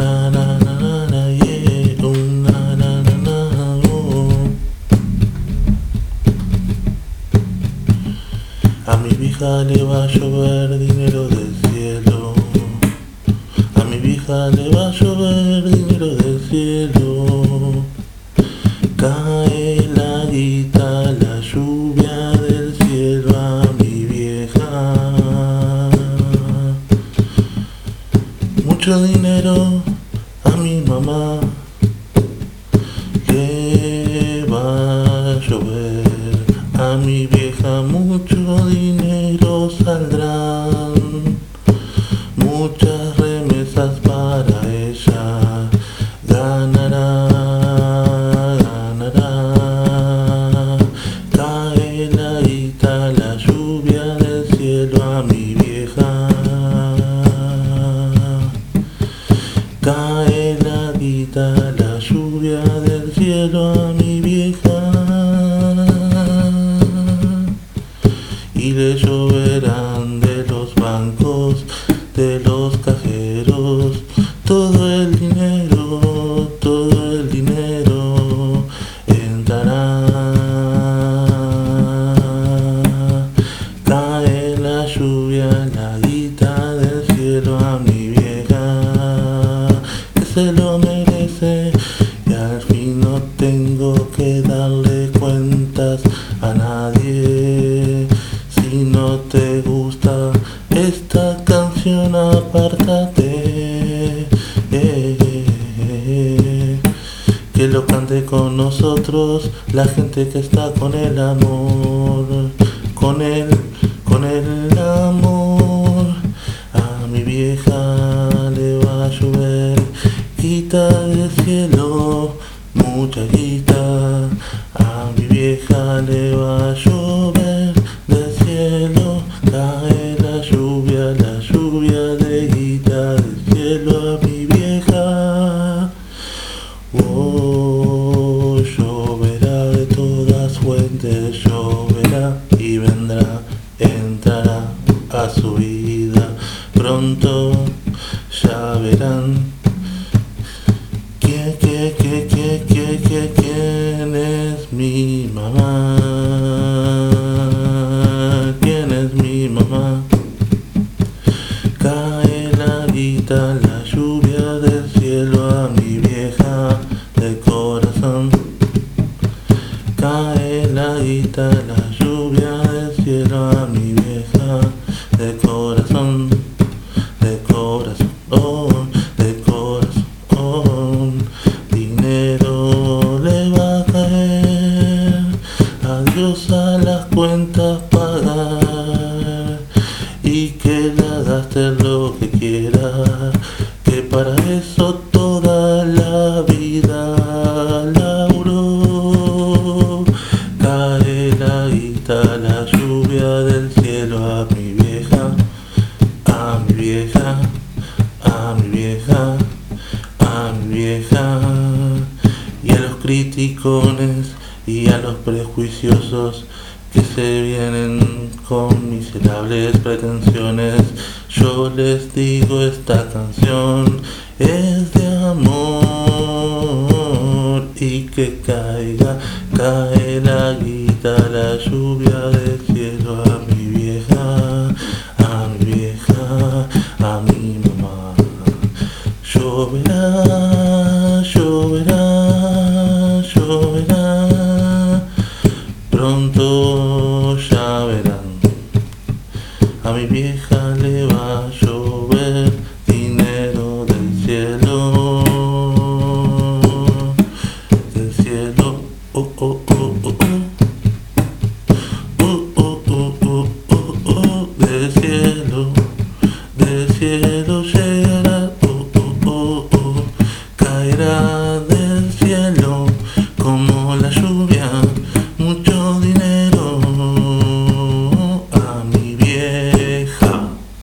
na na na na, yeah, na na na na, A mi vieja le va a llover dinero del cielo. A mi vieja le va a llover dinero del cielo. Cae la guita, la lluvia del cielo a mi vieja. Mucho dinero a mi mamá le va a llover. A mi vieja mucho dinero saldrán, muchas remesas para ella ganará, ganará. Cae la guita, la lluvia del cielo a mi vieja. Cae la guita, la lluvia del cielo a mi vieja. Y le lloverán de los bancos, de los cajeros, todo el dinero entrará. Cae la lluvia, la guita del cielo a mi vieja, que se lo merece y al fin no tengo que darle cuentas a nadie. Si no te gusta esta canción, apártate, que lo cante con nosotros la gente que está con el amor, con el amor. A mi vieja le va a llover guita del cielo, mucha guita. A mi vieja le va a llover del cielo, cae la lluvia de guita del cielo a mi vieja. Oh, lloverá de todas fuentes, lloverá y vendrá, entrará a su vida. Pronto ya verán quién es mi mamá. ¿Quién es mi mamá? Cae la guita, la lluvia del cielo a mi vieja de corazón. Cae la guita, la lluvia del cielo a mi vieja de corazón, de corazón, de corazón. Dinero le va a caer, adiós a las cuentas pagar, y que la gaste lo que quiera, que para eso toda la vida laburó. Cae la guita, la lluvia del cielo a mi vieja, a mi vieja, a mi vieja, a mi vieja. Y a los criticones y a los prejuiciosos que se vienen con miserables pretensiones, yo les digo, esta canción es de amor. Y que caiga, cae la guita, la lluvia del cielo a mi vieja, a mi vieja, a mi mamá. Lloverá, lloverá, lloverá, pronto ya verán. A mi vieja le va a llover dinero del cielo, del cielo, oh, oh, oh, oh, oh. Del cielo llegará, caerá.